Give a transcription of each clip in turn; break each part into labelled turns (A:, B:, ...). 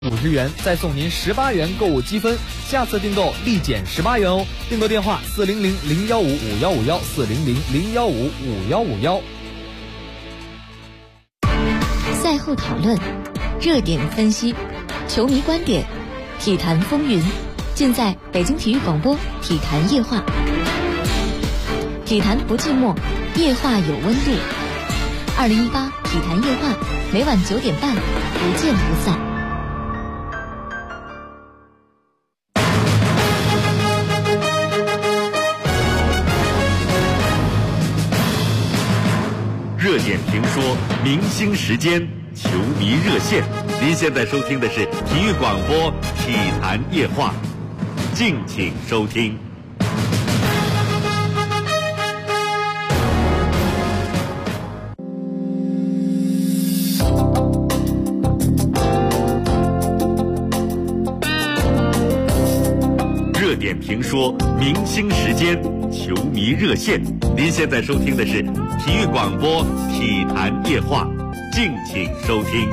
A: 50元，再送您18元购物积分，下次订购立减18元哦。订购电话400-015-5151，400-015-5151。
B: 赛后讨论，热点分析，球迷观点，体坛风云，尽在北京体育广播体坛夜话。体坛不寂寞，夜话有温度。2018体坛夜话，每晚9点半，不见不散。
C: 热点评说，明星时间，球迷热线。您现在收听的是体育广播体坛夜话，敬请收听。热点评说，明星时间，球迷热线。您现在收听的是体育广播体坛夜话，敬请收听。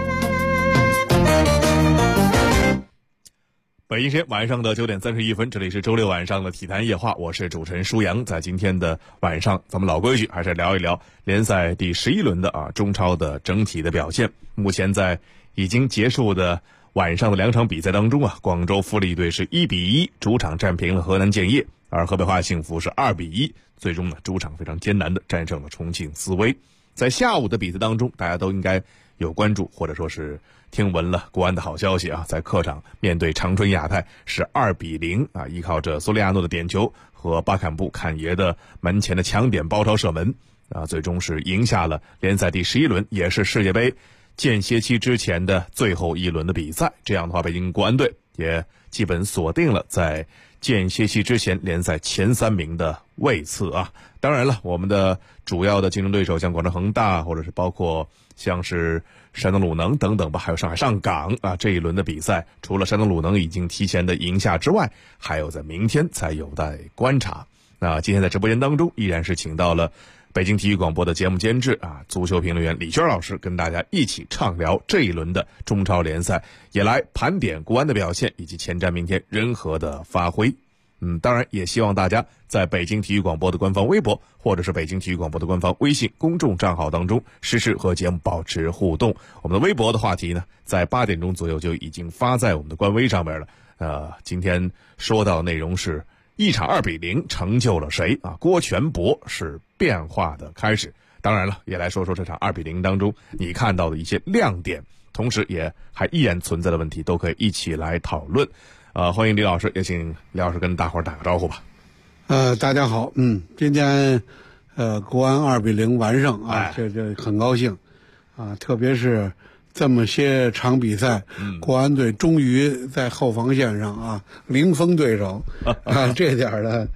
D: 北京时间晚上的9点31分，这里是周六晚上的体坛夜话，我是主持人舒阳。在今天的晚上，咱们老规矩还是聊一聊联赛第11轮的中超的整体的表现。目前在已经结束的晚上的2场比赛当中广州富力队是1比1主场战平了河南建业，而河北华夏幸福是2比1，最终呢主场非常艰难的战胜了重庆斯威。在下午的比赛当中，大家都应该有关注或者说是听闻了国安的好消息在客场面对长春亚泰是2比0依靠着索里亚诺的点球和巴坎布坎爷的门前的抢点包抄射门最终是赢下了联赛第11轮，也是世界杯间歇期之前的最后一轮的比赛。这样的话，北京国安队也基本锁定了在间歇期之前联赛前3名的位次当然了，我们的主要的竞争对手像广州恒大，或者是包括像是山东鲁能等等吧，还有上海上港这一轮的比赛，除了山东鲁能已经提前的赢下之外，还有在明天才有待观察。那今天在直播间当中依然是请到了北京体育广播的节目监制足球评论员李娟老师，跟大家一起畅聊这一轮的中超联赛，也来盘点国安的表现以及前瞻明天人和的发挥。当然也希望大家在北京体育广播的官方微博或者是北京体育广播的官方微信公众账号当中实时和节目保持互动。我们的微博的话题呢，在8点钟左右就已经发在我们的官微上面了。今天说到的内容是一场2比0成就了谁郭全博是变化的开始。当然了，也来说说这场2比0当中你看到的一些亮点，同时也还依然存在的问题，都可以一起来讨论。欢迎李老师，也请李老师跟大伙儿打个招呼吧。
E: 大家好，今天国安2比0完胜这很高兴特别是这么些场比赛，国安队终于在后防线上零封对手这点呢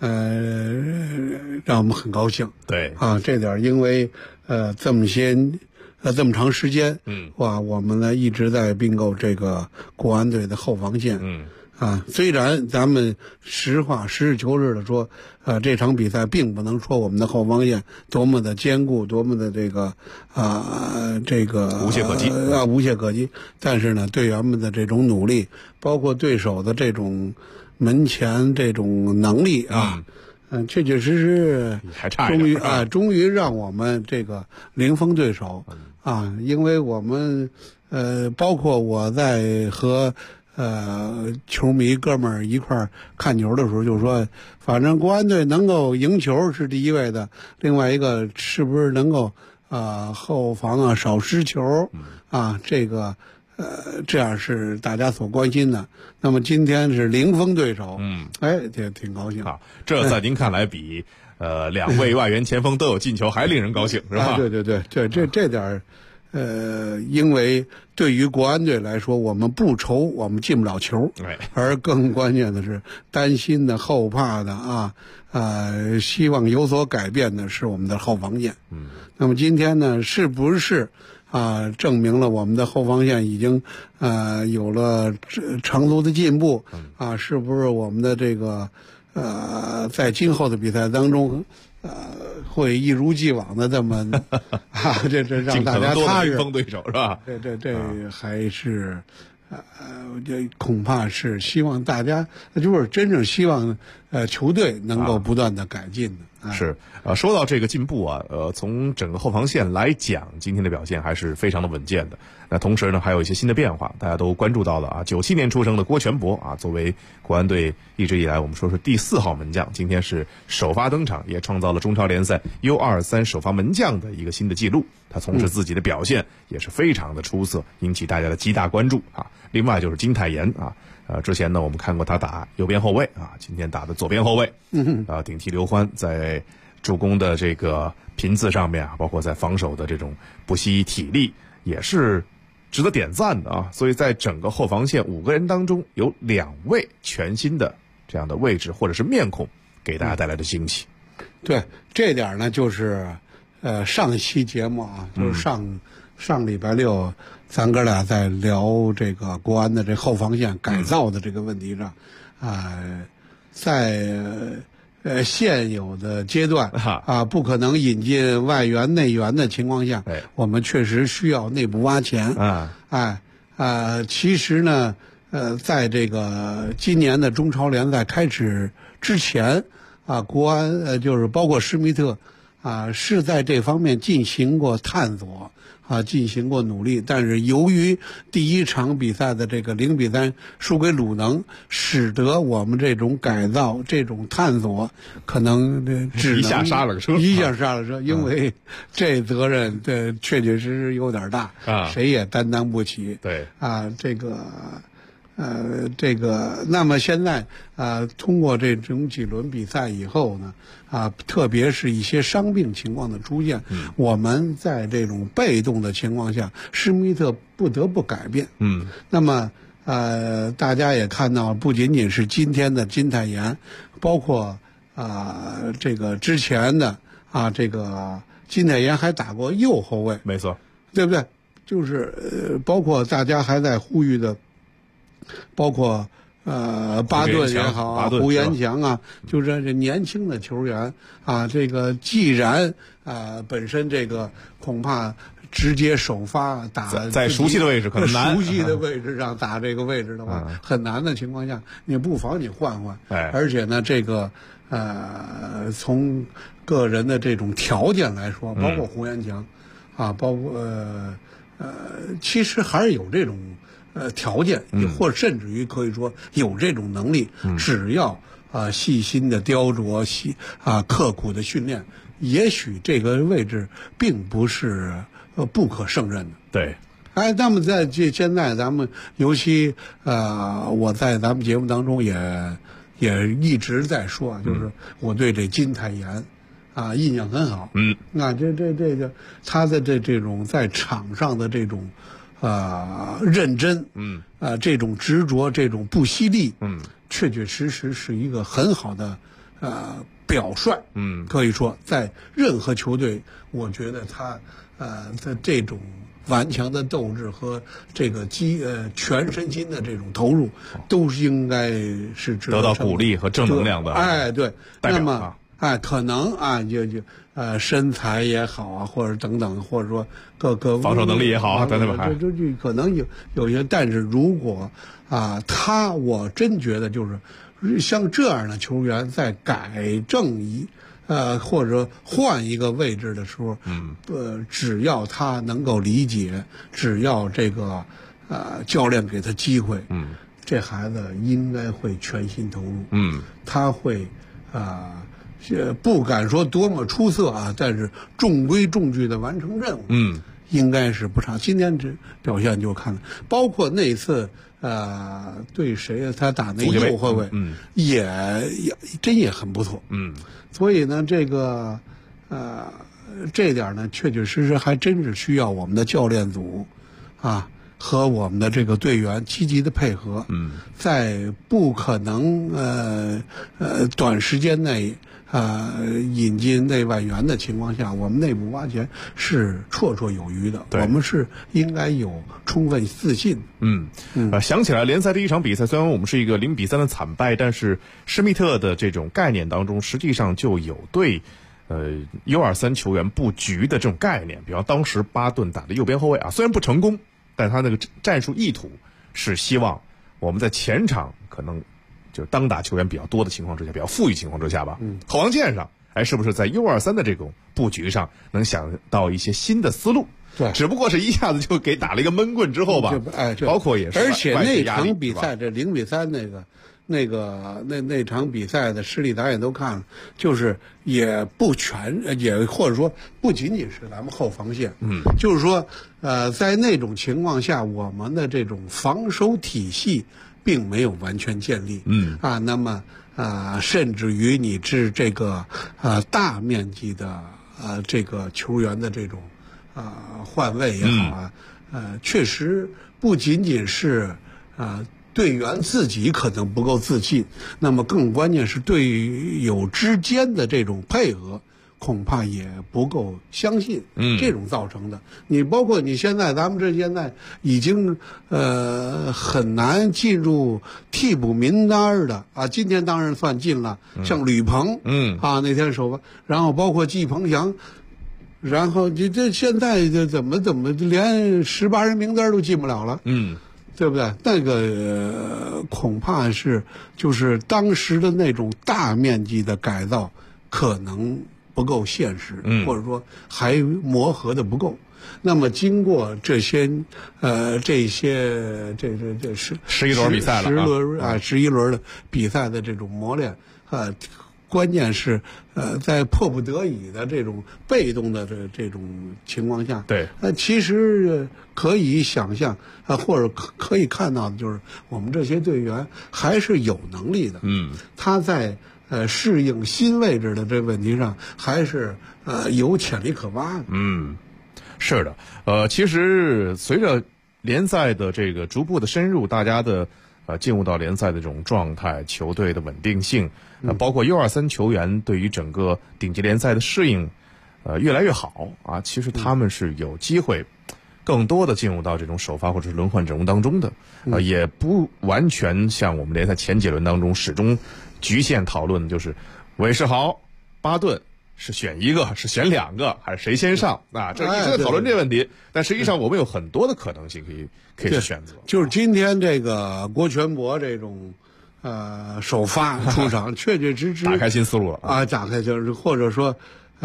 E: 让我们很高兴。对这点因为这么长时间我们呢一直在并购这个国安队的后防线虽然咱们实事求是的说这场比赛并不能说我们的后防线多么的坚固，多么的这个无懈可击但是呢队员们的这种努力，包括对手的这种门前这种能力确确实实
D: 还差
E: 终于让我们这个零封对手因为我们包括我在和球迷哥们儿一块儿看球的时候就说，反正国安队能够赢球是第一位的，另外一个是不是能够后防少失球这个这样是大家所关心的。那么今天是零封对手这挺高兴
D: 这在您看来比2位外援前锋都有进球还令人高兴是吧？
E: 对，这点因为对于国安队来说，我们不愁我们进不了球，而更关键的是担心的、后怕的希望有所改变的是我们的后防线。那么今天呢，是不是证明了我们的后防线已经有了长足的进步是不是我们的这个在今后的比赛当中会一如既往的这么这让大家踏实，
D: 封对手是吧？
E: 这还是这恐怕是希望大家，就是真正希望球队能够不断的改进的。
D: 是说到这个进步啊，从整个后防线来讲，今天的表现还是非常的稳健的。那同时呢，还有一些新的变化，大家都关注到了啊。97年出生的郭全博啊，作为国安队一直以来我们说是第4号门将，今天是首发登场，也创造了中超联赛 U23首发门将的一个新的记录。他从事自己的表现也是非常的出色，引起大家的极大关注啊。另外就是金泰妍啊。之前呢，我们看过他打右边后卫啊，今天打的左边后卫，顶替刘欢，在助攻的这个频次上面啊，包括在防守的这种不惜体力，也是值得点赞的啊。所以在整个后防线5个人当中，有2位全新的这样的位置或者是面孔，给大家带来的惊喜。
E: 对，这点呢，就是上一期节目啊，就是上礼拜6。咱哥俩在聊这个国安的这后防线改造的这个问题上，在现有的阶段不可能引进外援内援的情况下，我们确实需要内部挖潜。其实呢，在这个今年的中超联赛开始之前国安就是包括施密特是在这方面进行过探索。进行过努力，但是由于第一场比赛的这个0-3输给鲁能，使得我们这种改造、这种探索，可能只能
D: 一下刹了车，
E: 因为这责任确确实实有点大谁也担当不起。
D: 对
E: 这个，那么现在通过这种几轮比赛以后呢，特别是一些伤病情况的出现，我们在这种被动的情况下，施密特不得不改变。那么大家也看到，不仅仅是今天的金泰妍，包括这个之前的这个金泰妍还打过右后卫，
D: 没错，
E: 对不对？就是包括大家还在呼吁的。包括巴顿也好胡延强就是这年轻的球员这个既然本身这个恐怕直接首发打
D: 在熟悉的位置可能难，
E: 熟悉的位置上打这个位置的话很难的情况下，你不妨你换换。而且呢，这个从个人的这种条件来说，包括胡延强包括其实还是有这种。条件，或者甚至于可以说有这种能力，只要细心的雕琢，刻苦的训练，也许这个位置并不是不可胜任的。
D: 对，
E: 那么在现在咱们尤其我在咱们节目当中也一直在说就是我对这金泰妍印象很好。这个他的这种在场上的这种。认真，这种执着，这种不惜力，确确实实是一个很好的表率。可以说在任何球队，我觉得他的这种顽强的斗志和这个全身心的这种投入，都是应该是值
D: 得到鼓励和正能量的。
E: 对，那么可能就身材也好或者等等，或者说各
D: 防守能力也好等等
E: 就可能有些，但是如果我真觉得就是像这样的球员在改正或者换一个位置的时候，只要他能够理解，只要这个教练给他机会，这孩子应该会全心投入，他会不敢说多么出色但是中规中矩的完成任务，应该是不差。今天这表现就看了，包括那次对谁他打那右后卫，也真也很不错，所以呢，这个这点呢，确确实实还真是需要我们的教练组和我们的这个队员积极的配合，在不可能短时间内引进内外援的情况下，我们内部挖潜是绰绰有余的，我们是应该有充分自信。
D: 想起来联赛第一场比赛，虽然我们是一个0-3的惨败，但是施密特的这种概念当中，实际上就有对U23球员布局的这种概念。比方当时巴顿打的右边后卫虽然不成功，但他那个战术意图是希望我们在前场可能就当打球员比较多的情况之下，比较富裕情况之下吧，后防线上，是不是在 U23 的这种布局上能想到一些新的思路？
E: 对，
D: 只不过是一下子就给打了一个闷棍之后吧，包括也是，
E: 而且那场比赛这0-3那场比赛的失利咱也都看了，就是也不全，也或者说不仅仅是咱们后防线，就是说在那种情况下，我们的这种防守体系并没有完全建立，那么甚至于你是这个大面积的这个球员的这种换位也好确实不仅仅是队员自己可能不够自信，那么更关键是队友之间的这种配合恐怕也不够相信，这种造成的。你包括你现在咱们现在已经很难进入替补名单的今天当然算进了，像吕鹏那天首发，然后包括季鹏翔，然后你这现在这怎么连18人名单都进不了了，对不对？那个恐怕是就是当时的那种大面积的改造可能不够现实，或者说还磨合的不够。那么经过这些这是
D: 11轮比赛了
E: 11轮的比赛的这种磨练关键是在迫不得已的这种被动的这种情况下，
D: 对，
E: 其实可以想象或者可以看到的就是我们这些队员还是有能力的，他在适应新位置的这问题上还是有潜力可挖的。
D: 是的，其实随着联赛的这个逐步的深入，大家的进入到联赛的这种状态，球队的稳定性，包括 U23 球员对于整个顶级联赛的适应，越来越好其实他们是有机会更多的进入到这种首发或者是轮换阵容当中的，也不完全像我们联赛前几轮当中始终局限讨论，就是韦世豪、巴顿是选一个，是选两个，还是谁先上这一直在讨论这个问题。但实际上我们有很多的可能性可以去选择。
E: 就是今天这个郭全博这种首发出场，确确实实
D: 打开新思路了
E: 打开就是或者说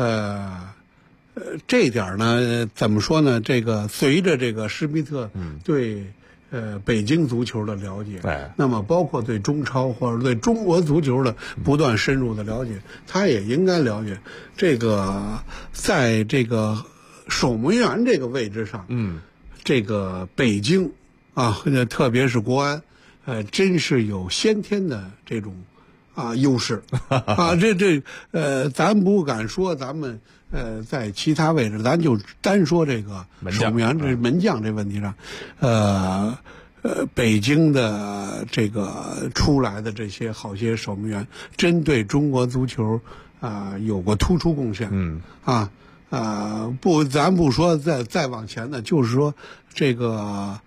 E: 这一点呢，怎么说呢？这个随着这个施密特对北京足球的了解，那么包括对中超或者对中国足球的不断深入的了解，他也应该了解这个在这个守门员这个位置上，这个北京特别是国安，真是有先天的这种优势咱不敢说咱们在其他位置，咱就单说这个守门员这门将这问题上，北京的这个出来的这些好些守门员，针对中国足球有过突出贡献，咱不说再往前的，就是说这个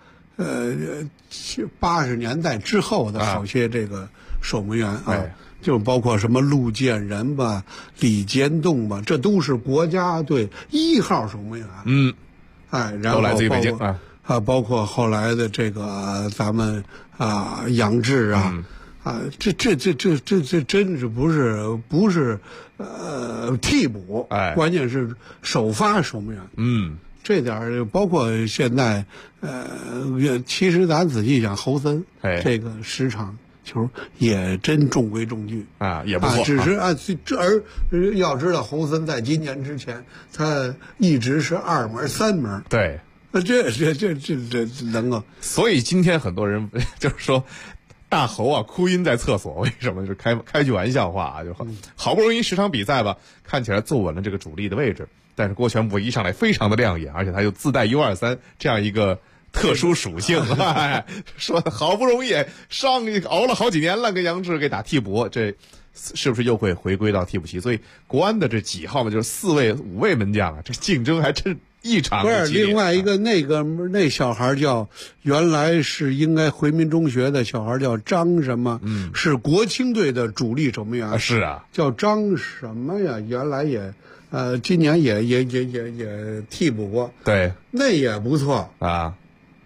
E: 80年代之后的好些这个守门员就包括什么陆建仁吧、李坚栋吧，这都是国家队1号守门员。然后
D: 都来自于北京
E: 包括后来的这个咱们杨志这真是不是替补，关键是首发守门员。这点包括现在其实咱仔细想，侯森这个10场球也真中规中矩
D: 也不错。
E: 只是而要知道，侯森在今年之前，他一直是2门3门。
D: 对，
E: 这能够。
D: 所以今天很多人就是说，大侯哭晕在厕所，为什么？就开句玩笑话就好不容易10场比赛吧，看起来坐稳了这个主力的位置，但是郭全博一上来非常的亮眼，而且他又自带 U23这样一个特殊属性，说好不容易熬了好几年了，跟杨志给打替补，这是不是又会回归到替补席？所以国安的这几号呢，就是4位5位门将这竞争还真异常的激烈。
E: 不是另外一个那小孩叫，原来是应该回民中学的小孩叫张什么，是国青队的主力守门员。
D: 是
E: 叫张什么呀？原来也今年也替补过。
D: 对，
E: 那也不错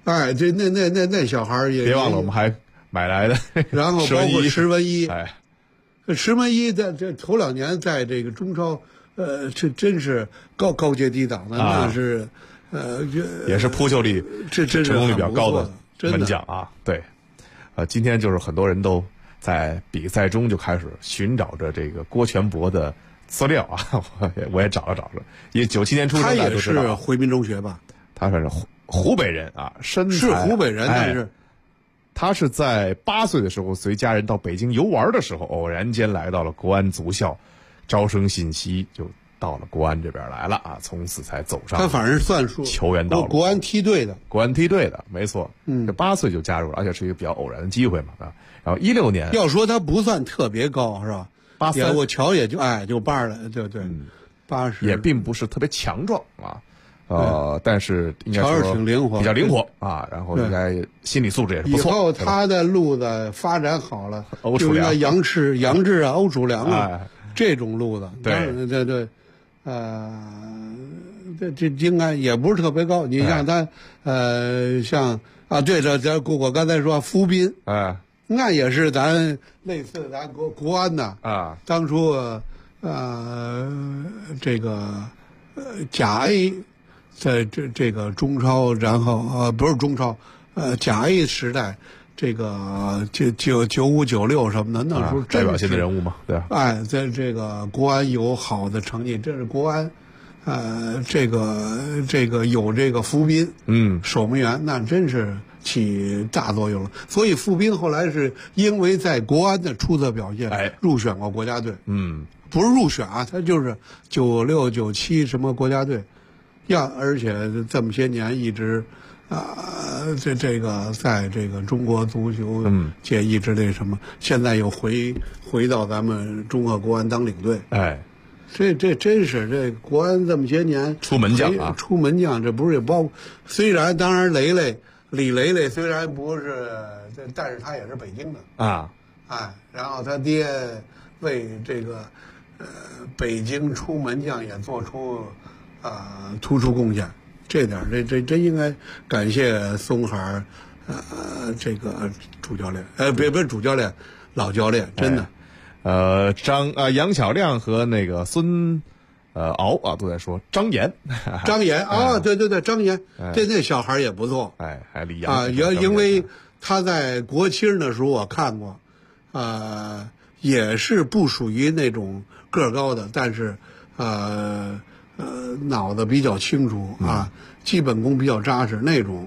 E: 哎，这那小孩也
D: 别忘了我们还买来的，
E: 然后包括石文一，
D: 哎，
E: 石文一在这头2年在这个中超，这真是高阶低档的，那是
D: 也是扑救力、
E: 这
D: 成功率比较高的门将啊。对，今天就是很多人都在比赛中就开始寻找着这个郭全博的资料啊，我也找了，也97年出生的，
E: 他也是回民中学吧？
D: 他是湖北人啊，身材
E: 是湖北人，但是
D: 他是在8岁的时候随家人到北京游玩的时候，偶然间来到了国安足校，招生信息就到了国安这边来了啊，从此才走上
E: 他反正算数
D: 球员道路。
E: 国安梯队的，
D: 没错，这8岁就加入了，而且是一个比较偶然的机会嘛啊。然后16年，
E: 要说他不算特别高是吧？83，我瞧也就8了，对，80
D: 也并不是特别强壮啊。但是应该说
E: 挺灵活，
D: 比较灵活啊，然后应该心理素质也是不错。
E: 以后他的路子发展好了，
D: 欧楚良、
E: 杨志啊、欧楚良啊，这种路子，
D: 对，
E: 这应该也不是特别高。你像他，像啊，对这我刚才说夫斌，那也是咱类似咱国安的
D: 啊，
E: 当初这个甲 A。在这个中超，然后不是中超，甲 A 时代，这个95、96什么的，那时候
D: 代表性的人物嘛，对。
E: 哎，在这个国安有好的成绩，这是国安，这个有这个伏斌，守门员，那真是起大作用了。所以伏斌后来是因为在国安的出色表现，入选过国家队，不是入选啊，他就是96、97什么国家队。而且这么些年一直，这个在这个中国足球界一直那什么，现在又回到咱们中赫国安当领队。
D: 哎，
E: 这真是这国安这么些年
D: 出门将啊，
E: 出门将，这不是也包括？虽然当然李雷虽然不是，但是他也是北京的
D: 啊，
E: 哎，然后他爹为这个北京出门将也做出。突出贡献，这点这真应该感谢松海，这个主教练，不是主教练，老教练，真的。
D: 杨晓亮和那个孙敖啊都在说张岩
E: 啊，对，张岩，那小孩也不错，
D: 还李阳
E: 因为他在国青的时候我看过，也是不属于那种个高的，但是脑子比较清楚啊，基本功比较扎实那种。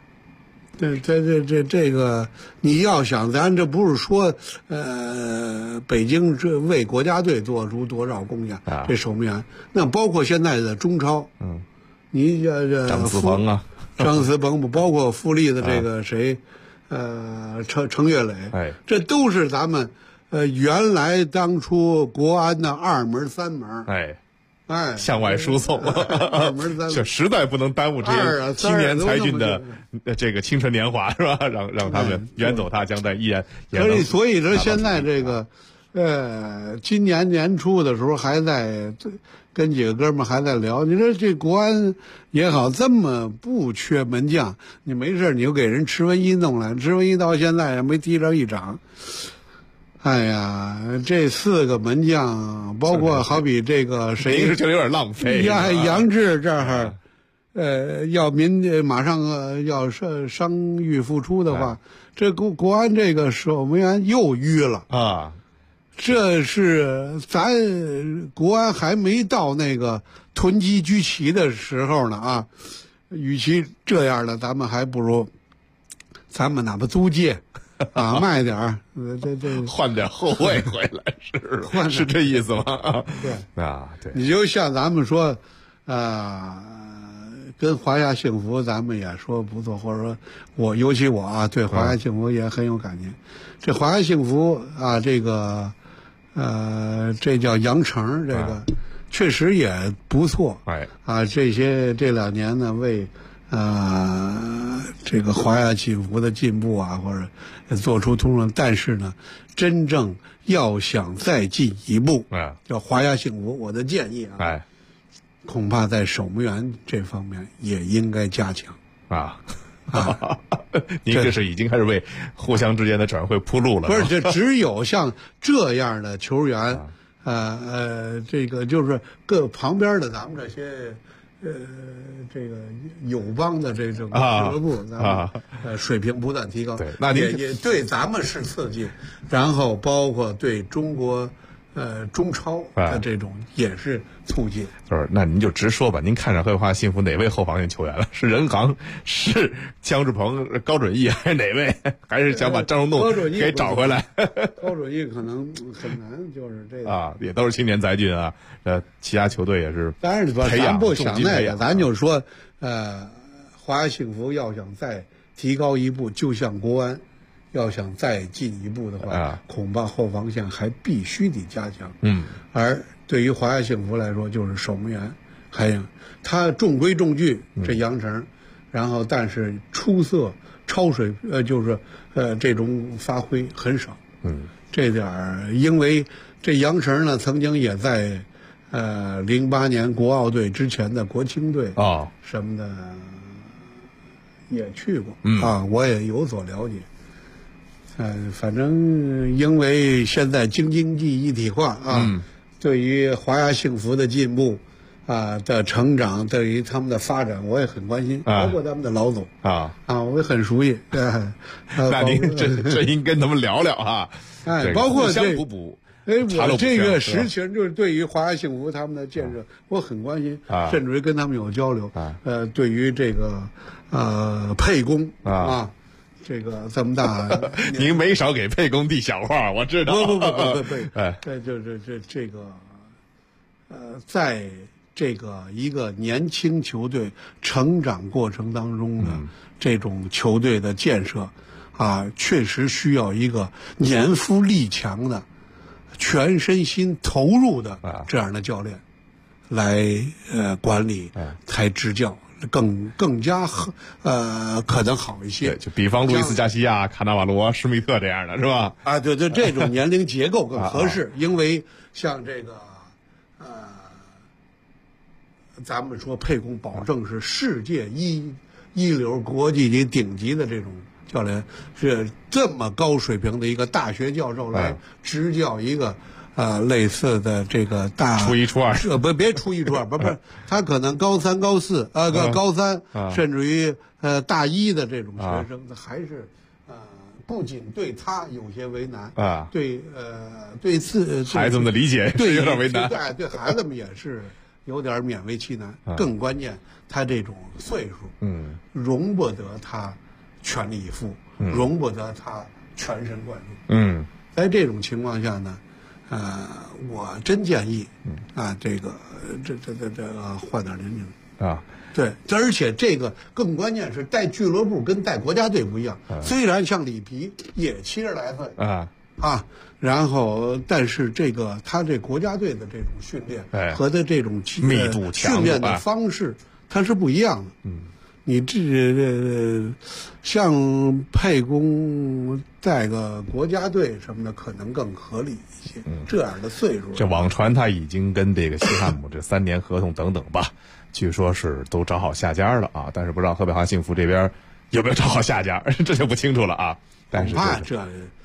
E: 这个，你要想，咱这不是说北京这为国家队做出多少贡献，这守门员，那包括现在的中超，你
D: 张思鹏啊，
E: 张思鹏不包括富力的这个谁，程岳磊，这都是咱们原来当初国安的2门3门，
D: 向外输送，这实在不能耽误这些青年才俊的这个青春年华，是吧？让他们远走他乡，但依然
E: 所以说现在这个，今年年初的时候还在跟几个哥们还在聊，你说这国安也好，这么不缺门将，你没事你就给人池文一弄来，池文一到现在也没踢着一场。哎呀，这4个门将，包括好比这个谁，
D: 就有点浪费。
E: 杨志这儿，马上要伤愈复出的话，这国安这个守门员又淤了
D: 啊。
E: 这是咱国安还没到那个囤积居奇的时候呢啊。与其这样的，咱们还不如咱们哪怕租借。卖点儿，这
D: 换点后卫回来是这意思吗？
E: 对
D: 啊，对，
E: 你就像咱们说，跟华夏幸福咱们也说不错，或者说尤其我对华夏幸福也很有感情。这华夏幸福啊，这个这叫杨成，这个确实也不错。这2年呢为。这个华夏幸福的进步啊，或者做出突破，但是呢，真正要想再进一步，叫华夏幸福，我的建议啊，恐怕在守门员这方面也应该加强
D: 您这是已经开始为互相之间的转会铺路了。
E: 不是，这只有像这样的球员，这个就是各旁边的咱们这些。这个友邦的这种俱乐部，咱们水平不断提高，
D: 对，那
E: 也对咱们是刺激，然后包括对中国中超的这种也是促进。
D: 不是，那您就直说吧，您看上申花幸福哪位后防线球员了？是任航，是姜志鹏、高准翼，还是哪位？还是想把张荣栋给找回来？
E: 高准翼可能很难，就是这个
D: 也都是青年才俊啊。其他球队也是。
E: 当然，咱不想那个，咱就说，华夏幸福要想再提高一步，就像国安。要想再进一步的话，恐怕后防线还必须得加强。而对于华夏幸福来说，就是守门员，还有他中规中矩，这杨成，然后但是出色超水就是这种发挥很少。这点儿，因为这杨成呢，曾经也在08年国奥队之前的国青队什么的也去过我也有所了解。反正因为现在京津冀一体化对于华夏幸福的进步的成长，对于他们的发展，我也很关心，包括他们的老总我也很熟悉。
D: 那您这应跟他们聊聊啊，
E: 包括
D: 相补补。
E: 我这个实情就是对于华夏幸福他们的建设，我很关心，甚至于跟他们有交流。对于这个沛公这个这么大，
D: 您没少给沛公递小话，我知道。
E: 不，就是这个，在这个一个年轻球队成长过程当中的这种球队的建设，确实需要一个年富力强的、全身心投入的这样的教练来管理、才执教。更加可能好一些，
D: 就比方路易斯加西亚、卡纳瓦罗、施密特这样的是吧？
E: 对，这种年龄结构更合适，因为像这个咱们说沛公保证是世界一流、国际级顶级的这种教练，是这么高水平的一个大学教授来执教一个。类似的这个大
D: 初一初二，
E: 别初一初二，不是，他可能高三、高四，高三，甚至于大一的这种学生，还是不仅对他有些为难对
D: 孩子们的理解是有点为难，
E: 对孩子们也是有点勉为其难。更关键，他这种岁数，容不得他全力以赴，容不得他全神贯注。在这种情况下呢。我真建议，这个换点年龄对，而且这个更关键是带俱乐部跟带国家队不一样。虽然像里皮也70来岁然后但是这个他这国家队的这种训练和他这种
D: 密度强
E: 训练的方式，它是不一样的。你像沛公带个国家队什么的，可能更合理一些。这样的岁数，
D: 这网传他已经跟这个西汉姆这3年合同等等吧，据说是都找好下家了但是不知道河北华幸福这边有没有找好下家，这就不清楚了但是
E: 这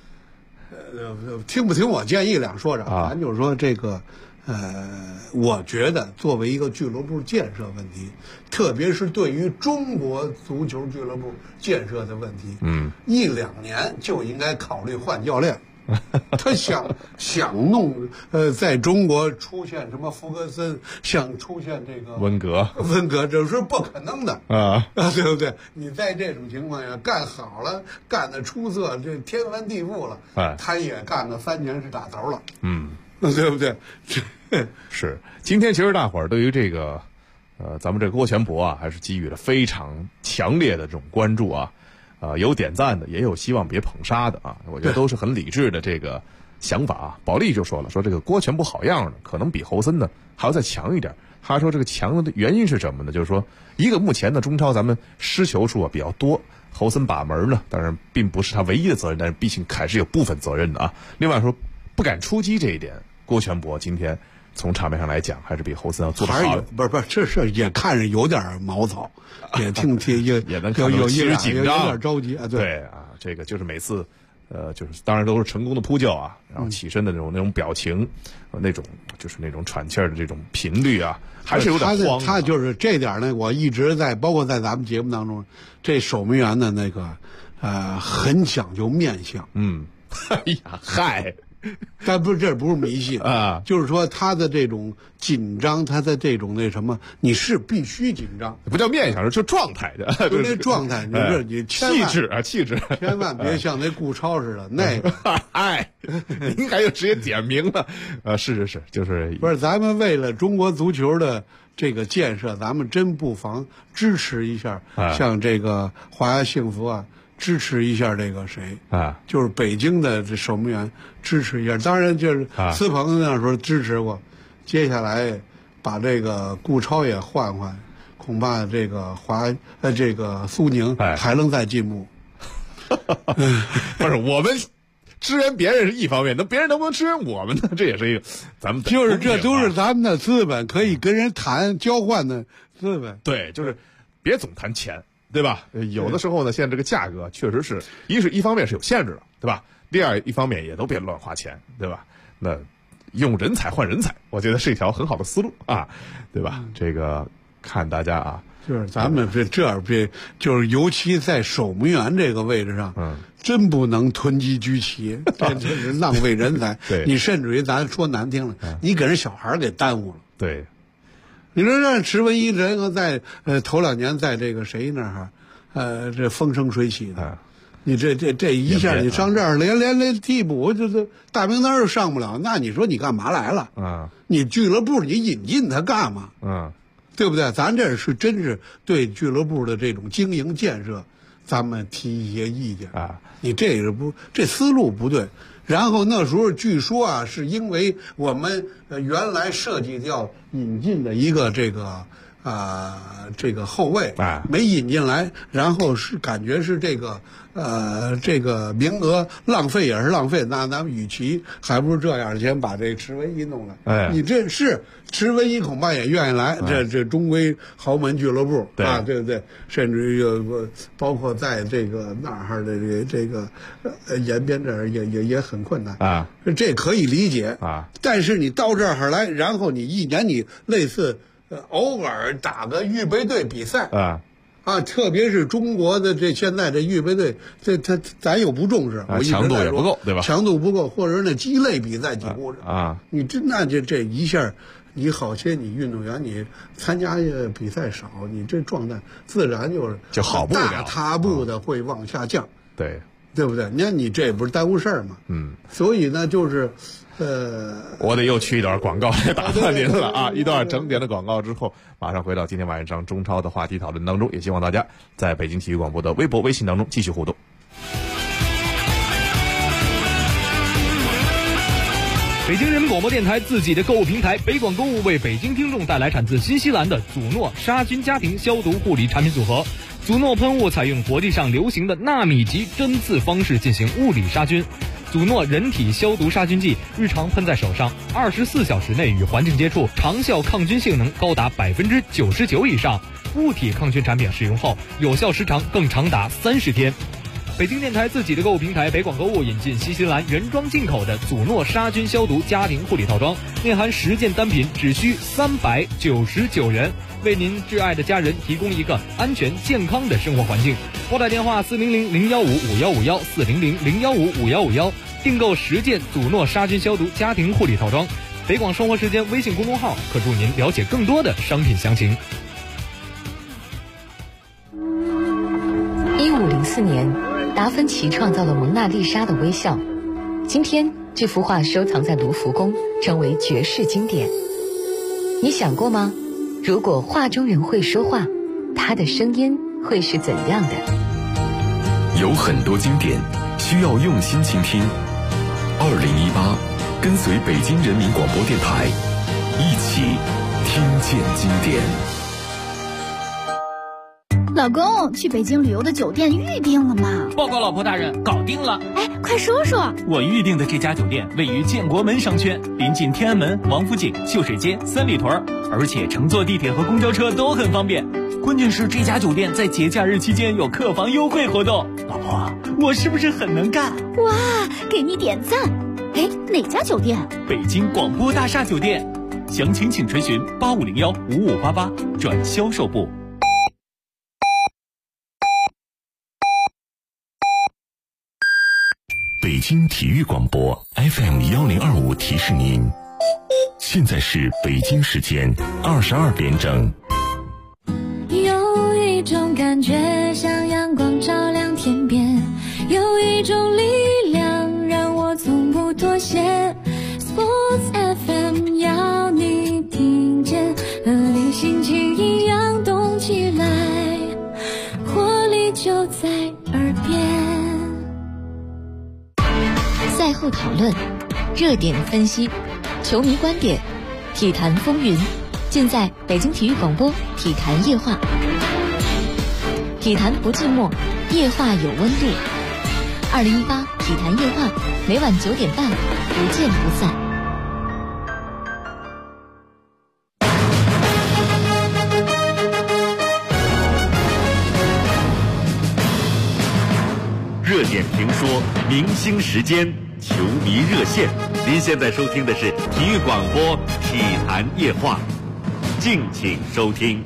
E: 听不听我建议两说着咱就是说这个。我觉得作为一个俱乐部建设问题，特别是对于中国足球俱乐部建设的问题，1-2年就应该考虑换教练。他想弄在中国出现什么福格森，想出现这个
D: 温格，
E: 这是不可能的对不对？你在这种情况下干好了，干得出色，这天翻地覆了，他也干了3年是打头了。对不对？
D: 是。今天其实大伙儿对于这个，咱们这个郭全博还是给予了非常强烈的这种关注有点赞的，也有希望别捧杀的我觉得都是很理智的这个想法保利就说了，说这个郭全博好样的，可能比侯森呢还要再强一点。他说这个强的原因是什么呢？就是说，一个目前的中超咱们失球数比较多，侯森把门呢，当然并不是他唯一的责任，但是毕竟还是有部分责任的另外说，不敢出击这一点。郭全博今天从场面上来讲，还是比侯森要做得好。
E: 不是，这也看着有点毛糙，也挺
D: 也能看
E: 有
D: 其实紧张，
E: 有点着急啊。
D: 对啊，这个就是每次，就是当然都是成功的扑救啊，然后起身的那种表情，那种就是那种喘气儿的这种频率啊，还是有点慌。
E: 他就是这点呢，我一直包括在咱们节目当中，这守门员的那个很讲究面相。
D: 哎呀，嗨。
E: 但这不是迷信
D: 啊，
E: 就是说他的这种紧张，他的这种那什么，你是必须紧张，
D: 不叫面相，就状态的，
E: 就那状态，你
D: 气质啊，气质，
E: 千万别像那顾超似的那个。
D: 哎，您还就直接点名了，是，就是
E: 不是咱们为了中国足球的这个建设，咱们真不妨支持一下，像这个华夏幸福啊。支持一下这个谁
D: 啊？
E: 就是北京的这守门员，支持一下。当然，就是斯鹏那时候支持过，接下来把这个顾超也换，恐怕这个这个苏宁还能再进步。
D: 不是我们支援别人是一方面，那别人能不能支援我们呢？这也是一个咱们
E: 就是这都是咱们的资本，可以跟人谈交换的资本。
D: 对，就是别总谈钱。对吧？有的时候呢，现在这个价格确实是一方面是有限制的，对吧？第二一方面也都别乱花钱，对吧？那用人才换人才，我觉得是一条很好的思路啊，对吧？这个看大家啊，
E: 就是咱们就是尤其在守门员这个位置上，真不能囤积居奇，这是浪费人才。
D: 对，
E: 你甚至于咱说难听了，你给人小孩给耽误了。
D: 对。
E: 你说让池文一这个在头2年在这个谁那儿，这风生水起的，你这一下你上这儿连替补就是大名单都上不了，那你说你干嘛来了？你俱乐部你引进他干嘛？对不对？咱这是真是对俱乐部的这种经营建设，咱们提一些意见啊。你这思路不对。然后那时候据说啊，是因为我们原来设计要引进的一个这个后卫没引进来，然后是感觉是这个名额浪费也是浪费，那咱们与其还不如这样，先把这池文一弄来。你这是池文一恐怕也愿意来，这中规豪门俱乐部啊，对不对？甚至于包括在这个那儿的这个延边这儿也很困难啊，这可以理解啊。但是你到这儿来，然后你一年你类似偶尔打个预备队比赛特别是中国的现在这预备队，咱又不重视，
D: 强度也不够，对吧？
E: 强度不够，或者是那鸡肋比赛几乎你这一下，你好些你运动员你参加比赛少，你这状态自然
D: 就好不了，
E: 大踏步的会往下降，
D: 对
E: 不对？你这不是耽误事儿吗？所以呢，就是
D: 我得又去一段广告来打断您了啊！一段整点的广告之后，马上回到今天晚上中超的话题讨论当中，也希望大家在北京体育广播的微博、微信当中继续互动。
A: 北京人民广播电台自己的购物平台北广购物为北京听众带来产自新西兰的祖诺杀菌家庭消毒护理产品组合。祖诺喷雾采用国际上流行的纳米级针刺方式进行物理杀菌。祖诺人体消毒杀菌剂日常喷在手上，24小时内与环境接触，长效抗菌性能高达99%以上。物体抗菌产品使用后，有效时长更长达30天。北京电台自己的购物平台北广购物引进新西兰原装进口的祖诺杀菌消毒家庭护理套装，内含10件单品，只需399元，为您挚爱的家人提供一个安全健康的生活环境。拨打电话400-015-5151 400-015-5151，订购10件祖诺杀菌消毒家庭护理套装。北广生活时间微信公众号可助您了解更多的商品详情。
B: 1504年，达芬奇创造了蒙娜丽莎的微笑。今天，这幅画收藏在卢浮宫，成为绝世经典。你想过吗？如果画中人会说话，他的声音会是怎样的？
F: 有很多经典需要用心倾听。2018，跟随北京人民广播电台，一起听见经典。
G: 老公，去北京旅游的酒店预定了吗？
H: 报告老婆大人，搞定了。
G: 哎，快说说。
H: 我预定的这家酒店位于建国门商圈，临近天安门、王府井、秀水街、三里屯，而且乘坐地铁和公交车都很方便。关键是这家酒店在节假日期间有客房优惠活动。老婆，我是不是很能干？
G: 哇，给你点赞。哎，哪家酒店？
H: 北京广播大厦酒店。详情请垂询85015588转销售部。
F: 北京体育广播 FM1025提示您，现在是北京时间22点整。
B: 有一种感觉像阳光照亮天边，有一种力量让我从不妥协。Sports FM 要你听见，和你心情一样动起来，活力就在耳边。赛后讨论，热点分析，球迷观点，体坛风云，尽在北京体育广播体坛夜话。体坛不寂寞，夜话有温度。2018体坛夜话，每晚9点半，不见不散。
C: 热点评说，明星时间，球迷热线。您现在收听的是体育广播体坛夜话，敬请收听。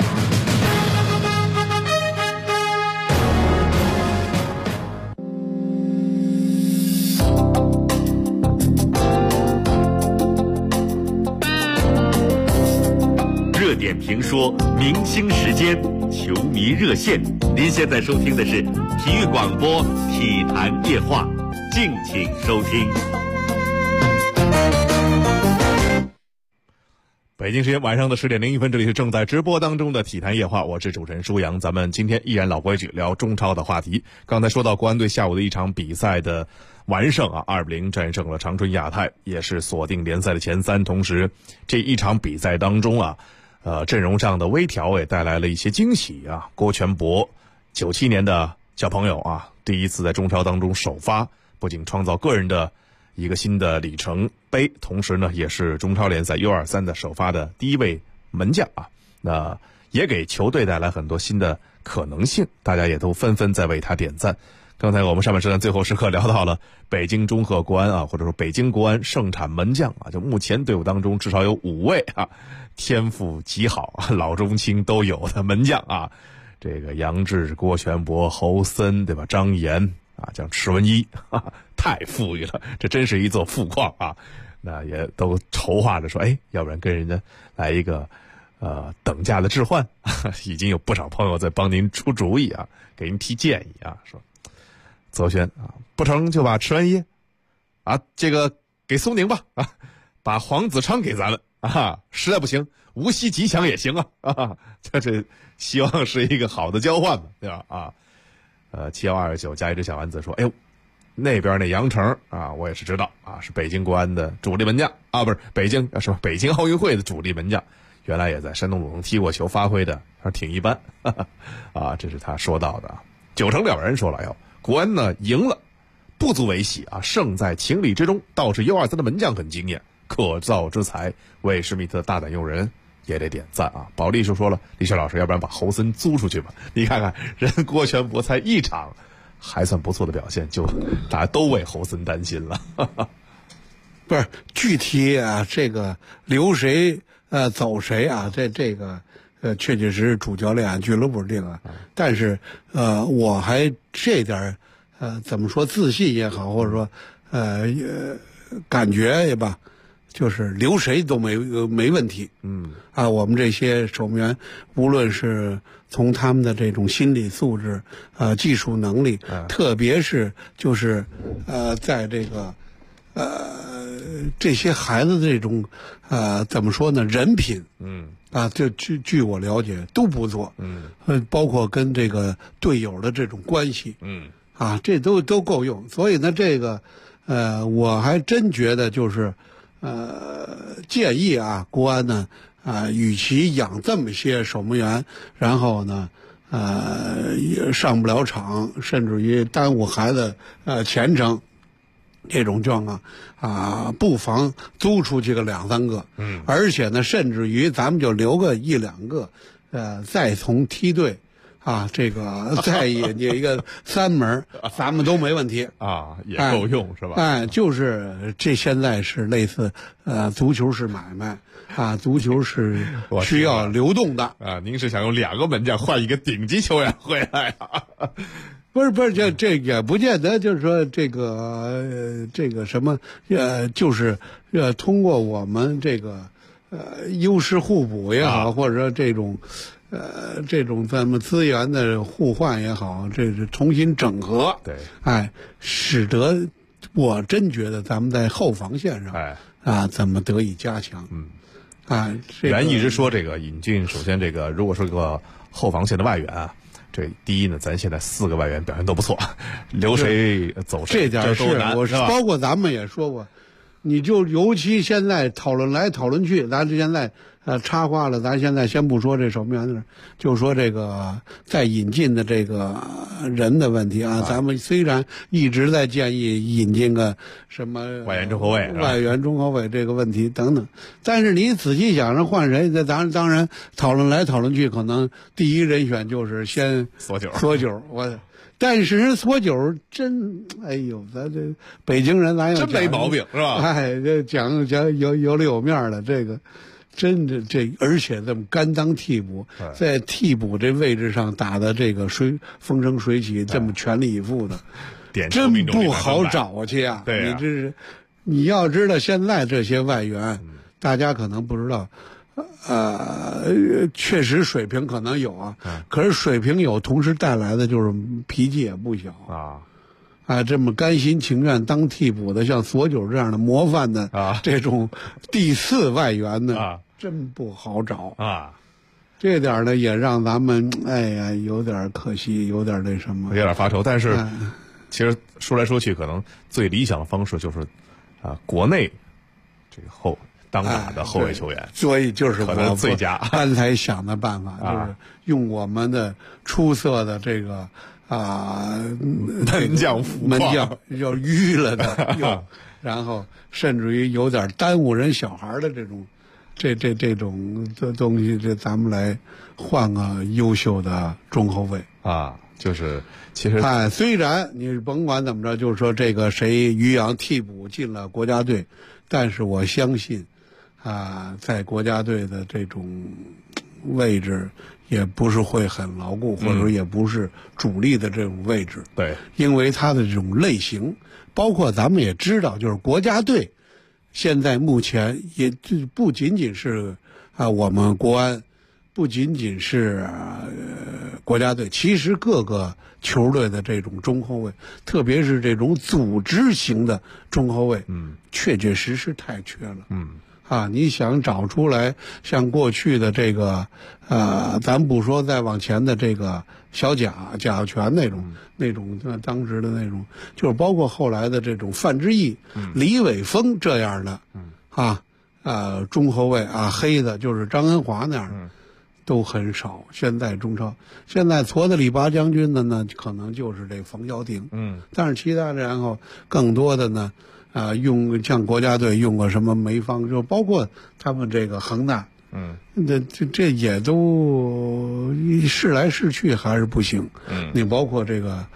C: 热点评说，明星时间，球迷热线。您现在收听的是体育广播体坛夜话，敬请收听。
D: 北京时间晚上的10点01分，这里是正在直播当中的体坛夜话，我是主持人舒阳。咱们今天依然老规矩，聊中超的话题。刚才说到国安队下午的一场比赛的完胜啊，2-0战胜了长春亚泰，也是锁定联赛的前3。同时，这一场比赛当中啊，阵容上的微调也带来了一些惊喜啊。郭全博97年的小朋友啊，第一次在中超当中首发，不仅创造个人的一个新的里程碑，同时呢，也是中超联赛 U23 的首发的第一位门将啊。那也给球队带来很多新的可能性，大家也都纷纷在为他点赞。刚才我们上半时段最后时刻聊到了北京中赫国安啊，或者说北京国安盛产门将啊，就目前队伍当中至少有5位啊，天赋极好、老中青都有的门将啊。这个杨志、郭全博、侯森，对吧？张岩啊，像池文一，太富裕了，这真是一座富矿啊！那也都筹划着说，哎，要不然跟人家来一个等价的置换，已经有不少朋友在帮您出主意啊，给您提建议啊，说泽轩啊，不成就把池文一啊，这个给苏宁吧啊，把黄子昌给咱们啊，实在不行，无锡吉祥也行啊，这希望是一个好的交换吧，对吧？啊，7129加一只小丸子说，哎呦，那边那杨成啊，我也是知道啊，是北京国安的主力门将啊，不是北京奥运会的主力门将，原来也在山东鲁能踢过球，发挥的还挺一般啊，这是他说到的啊。9成了人说了，哟，国安呢赢了，不足为喜啊，胜在情理之中。倒是U23的门将很惊艳，可造之才，为施密特大胆用人也得点赞啊！保利就说了，李雪老师，要不然把侯森租出去吧？你看看人郭全博才一场还算不错的表现，就大家都为侯森担心了。
E: 不是具体啊，这个留谁走谁啊，这个确确实实主教练俱乐部定啊。但是我还这点怎么说自信也好，或者说感觉也罢。就是留谁都没问题，我们这些守门员，无论是从他们的这种心理素质、技术能力，特别是就是在这个这些孩子的这种怎么说呢，人品，这据我了解都不错，包括跟这个队友的这种关系，这都够用。所以呢，这个我还真觉得就是建议啊，国安呢与其养这么些守门员，然后呢也上不了场，甚至于耽误孩子前程。这种状况不妨租出去个2、3个，而且呢，甚至于咱们就留个1、2个，再从梯队这个再引进一个3门，咱们都没问题
D: 也够用是吧？
E: 就是这现在是类似足球是买卖足球是需要流动的
D: 您是想用2个门将换一个顶级球员回来
E: 不是，这也不见得，就是说这个什么就是通过我们这个优势互补也好，或者说这种咱们资源的互换也好，这是重新整合，
D: 对，
E: 使得我真觉得咱们在后防线上怎么得以加强，
D: 原一直说这个引进，首先这个如果说个后防线的外援这第一呢，咱现在4个外援表现都不错，留谁走谁，
E: 这点是我包括咱们也说过，你就尤其现在讨论来讨论去，咱现在插话了，咱现在先不说这守门员的事，就说这个在引进的这个人的问题咱们虽然一直在建议引进个什么
D: 外援中后卫
E: 这个问题等等，但是你仔细想着换谁，咱当然讨论来讨论去，可能第一人选就是先
D: 索九，
E: 但是索九真，哎呦，咱这北京人咱
D: 真没毛病是吧？
E: 这讲有里有面的这个。真的而且这么甘当替补，在替补这位置上打的这个风生水起，这么全力以赴的，真不好找去
D: 对
E: 你要知道现在这些外援，大家可能不知道，确实水平可能有可是水平有，同时带来的就是脾气也不小这么甘心情愿当替补的，像索九这样的模范的这种第4外援呢，真不好找这点呢也让咱们有点可惜，有点那什么，
D: 有点发愁。但是其实说来说去，可能最理想的方式就是国内这个当打的后卫球员，
E: 所以就是
D: 可能最佳
E: 刚才想的办法，就是用我们的出色的这个
D: 门将
E: 要淤了的然后甚至于有点耽误人小孩的这种东西，这咱们来换个优秀的中后卫
D: 就是其实
E: 虽然你甭管怎么着，就是说这个谁于洋替补进了国家队，但是我相信在国家队的这种位置也不是会很牢固，或者说也不是主力的这种位置。
D: 对，
E: 因为他的这种类型，包括咱们也知道，就是国家队现在目前也不仅仅是我们国安，不仅仅是国家队，其实各个球队的这种中后卫，特别是这种组织型的中后卫，确确实实太缺了。你想找出来像过去的这个咱不说再往前的这个小贾泉那种当时的那种，就是包括后来的这种范志毅、李伟峰这样的中后卫黑的，就是张恩华那样的都很少。现在中超现在矬子里拔将军的呢，可能就是这冯潇霆，但是其他的然后更多的呢用像国家队用过什么梅芳，就包括他们这个恒大，这也都试来试去还是不行。你包括这个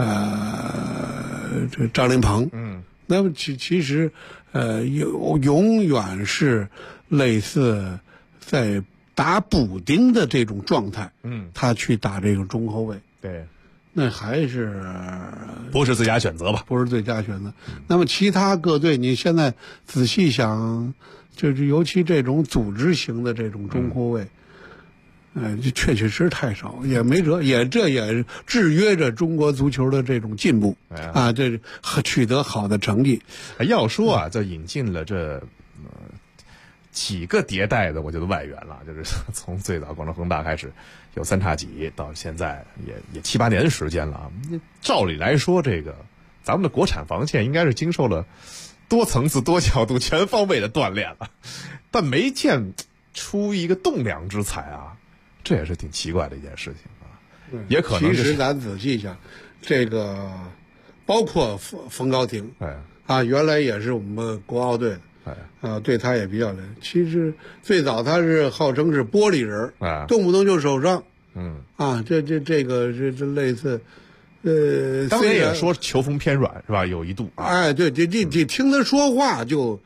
E: 这张琳芃，那么其实永远是类似在打补丁的这种状态，他去打这个中后卫，
D: 对。
E: 那还是
D: 不是最佳选择吧？
E: 不是最佳选择。那么其他各队，你现在仔细想，就是尤其这种组织型的这种中后卫，就确实太少，也没辙，这也制约着中国足球的这种进步这取得好的成绩。
D: 要说就引进了这几个迭代的，我觉得外援了，就是从最早广州恒大开始有3叉戟，到现在也7、8年时间了。照理来说，这个咱们的国产防线应该是经受了多层次、多角度、全方位的锻炼了，但没见出一个栋梁之才这也是挺奇怪的一件事情也可能、
E: 其实咱仔细想，这个包括冯高婷，原来也是我们国奥队的，对他也比较认。其实最早他是号称是玻璃人，动不动就受伤，这个类似。
D: 当年也说球风偏软是吧？有一度
E: 对，这听他说话就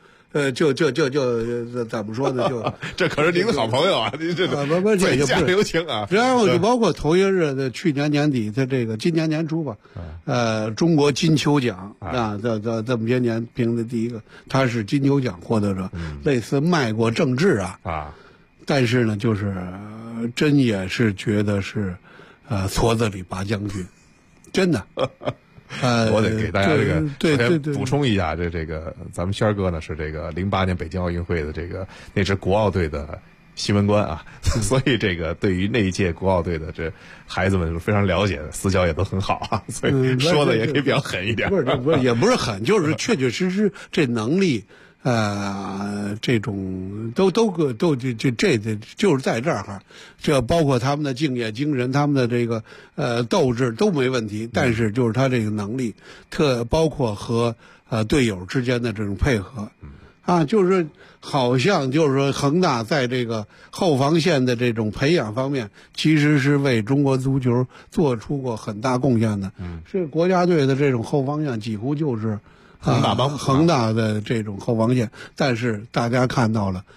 E: 怎么说呢？就
D: 这可是您的好朋友啊！您这
E: 不
D: 嘴下留情啊！
E: 然后就包括头些日子，去年年底他这个今年年初吧，中国金球奖这么些年评的第一个，他是金球奖获得者，类似卖过政治但是呢，就是真也是觉得是矬子里拔将军。真的，
D: 我得给大家这个
E: 对
D: 补充一下，这个咱们轩哥呢是这个08年北京奥运会的那支国奥队的新闻官啊，所以这个对于那一届国奥队的这孩子们是非常了解的，私交也都很好啊，所以说的也可以比较狠一点。
E: 不是也不是狠，就是确确实实这能力。这种都这就是在这儿哈，这包括他们的敬业精神，他们的这个斗志都没问题，但是就是他这个能力，包括和队友之间的这种配合，就是好像就是说恒大在这个后防线的这种培养方面，其实是为中国足球做出过很大贡献的。是国家队的这种后防线几乎就是恒大的这种后防线，但是大家看到了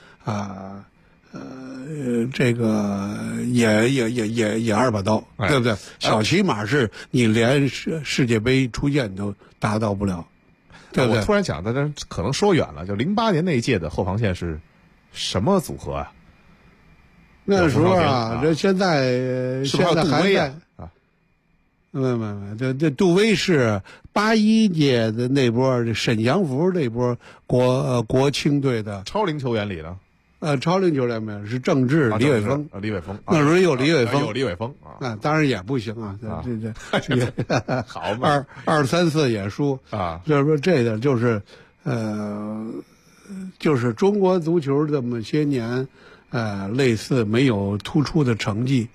E: 这个也二把刀，对不对？小起码是你连世界杯出线你都达到不了，对不对？
D: 我突然想，但可能说远了，就08年那一届的后防线是什么组合啊？
E: 那时候这现在还在没，这杜威是81届的那波沈祥福那波国青队的
D: 超龄球员里呢。
E: 超龄球员没有，是郑智、李玮峰。
D: 李玮峰
E: 那时候有李玮峰，
D: 有李玮峰
E: 当然也不行这
D: 好嘛
E: ，2-3-4也输就是说这个就是就是中国足球这么些年类似没有突出的成绩，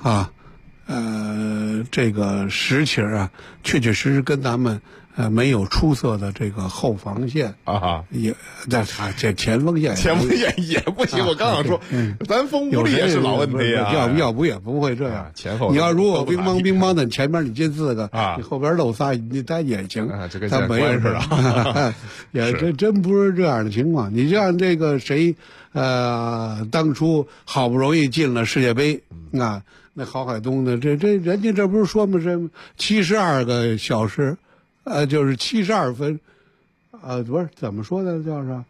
E: 这个实情确确实实跟咱们没有出色的这个后防线也这前锋线
D: 也不行。我刚想说，咱锋无力也是老问题
E: 要不也不会这样。
D: 前后
E: 你要如果乒乓的前边你进4个你后边漏仨，咱也行。
D: 这跟没有似
E: 的，也真不是这样的情况。你像这个谁当初好不容易进了世界杯那郝海东呢？这人家这不是说吗？这72个小时，就是72分，不是怎么说的？叫啥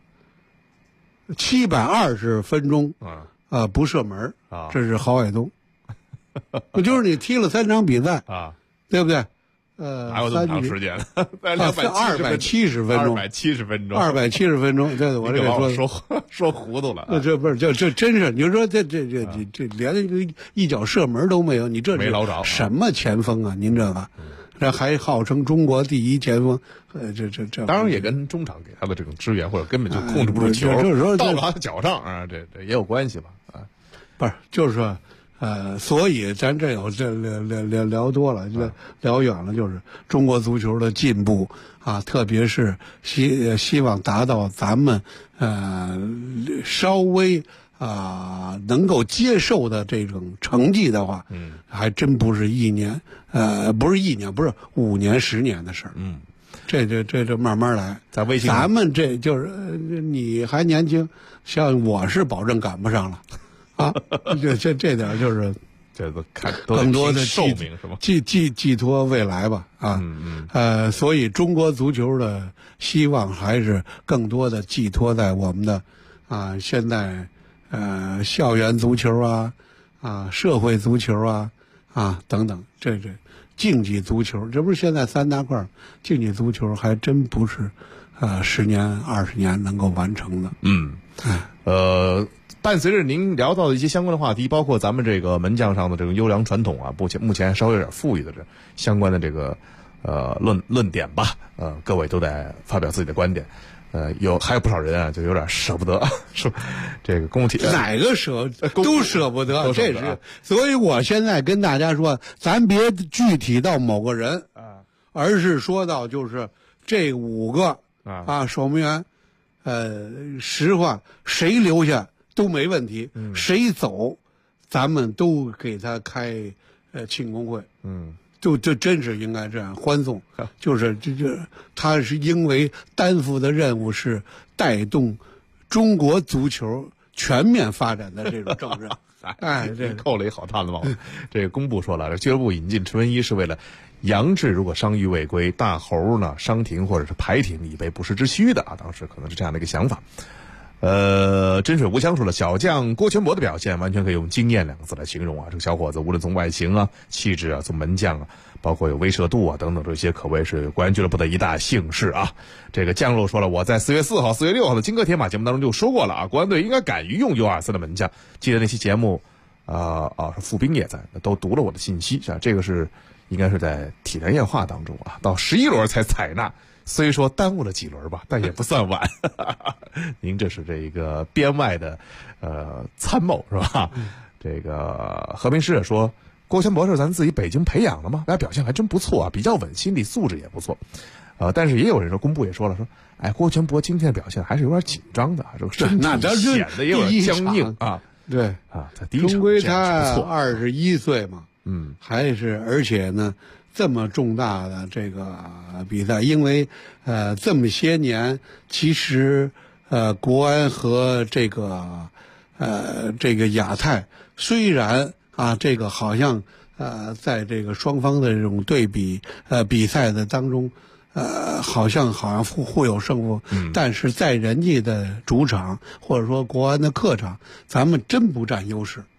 E: ？720分钟不射门这是郝海东。不就是你踢了3场比赛对不对？
D: 哪有这么长时间
E: ？270分钟，270分钟，这我这个
D: 说糊涂了。
E: 这不是这真是，你说这连一脚射门都没有，你这
D: 没捞着
E: 什么前锋啊？您这个，这还号称中国第一前锋，这
D: 当然也跟中场给他的这种支援，或者根本就控制不住球，
E: 就是说
D: 到了他的脚上这也有关系吧？
E: 不是，就是说。所以咱这聊多了，聊远了，就是中国足球的进步特别是希望达到咱们稍微能够接受的这种成绩的话，还真不是1年，不是1年，不是5年10年的事儿，这慢慢来。
D: 在微信，
E: 咱们这就是你还年轻，像我是保证赶不上了。这点就是
D: 这都看
E: 更多的
D: 寿命是吧？
E: 寄托未来吧所以中国足球的希望还是更多的寄托在我们的现在校园足球社会足球等等这竞技足球，这不是现在3大块，竞技足球还真不是10年20年能够完成的。
D: 伴随着您聊到的一些相关的话题，包括咱们这个门将上的这种优良传统目前稍微有点富裕的这相关的这个论点吧，各位都得发表自己的观点。 还有不少人啊，就有点舍不得，说这个工体
E: 哪个都舍不得，这是。所以我现在跟大家说，咱别具体到某个人啊，而是说到就是这5个守门员，实话谁留下都没问题，谁走，咱们都给他开庆功会，就真是应该这样欢送，就是他是因为担负的任务是带动中国足球全面发展的这种重任。哎，这
D: 扣了一好大的帽子。这个公布说了，俱乐部引进陈文一是为了杨志如果伤愈未归，大猴呢伤停或者是排停，以备不时之需的啊。当时可能是这样的一个想法。真水无香说了，小将郭全博的表现完全可以用惊艳2个字来形容啊！这个小伙子无论从外形啊、气质啊、从门将啊，包括有威慑度啊等等这些，可谓是国安俱乐部的一大幸事啊！这个降落说了，我在4月4号、4月6号的金戈铁马节目当中就说过了啊，国安队应该敢于用U23的门将。记得那期节目，是傅斌也在，都读了我的信息啊，这个是应该是在体坛夜话当中啊，到11轮才采纳。虽说耽误了几轮吧，但也不算晚。您这是这个编外的参谋是吧？这个和平师也说，郭全博是咱自己北京培养的嘛，大家表现还真不错啊，比较稳，心理素质也不错。但是也有人说，公布也说了，说哎，郭全博今天的表现还是有点紧张的，这个身体显得有点僵硬啊。
E: 对
D: 啊，在第一场
E: 终归他21岁嘛，还是而且呢。这么重大的这个比赛，因为这么些年，其实国安和这个亚太虽然这个好像在这个双方的这种对比比赛的当中，好像互有胜负，但是在人家的主场或者说国安的客场，咱们真不占优势。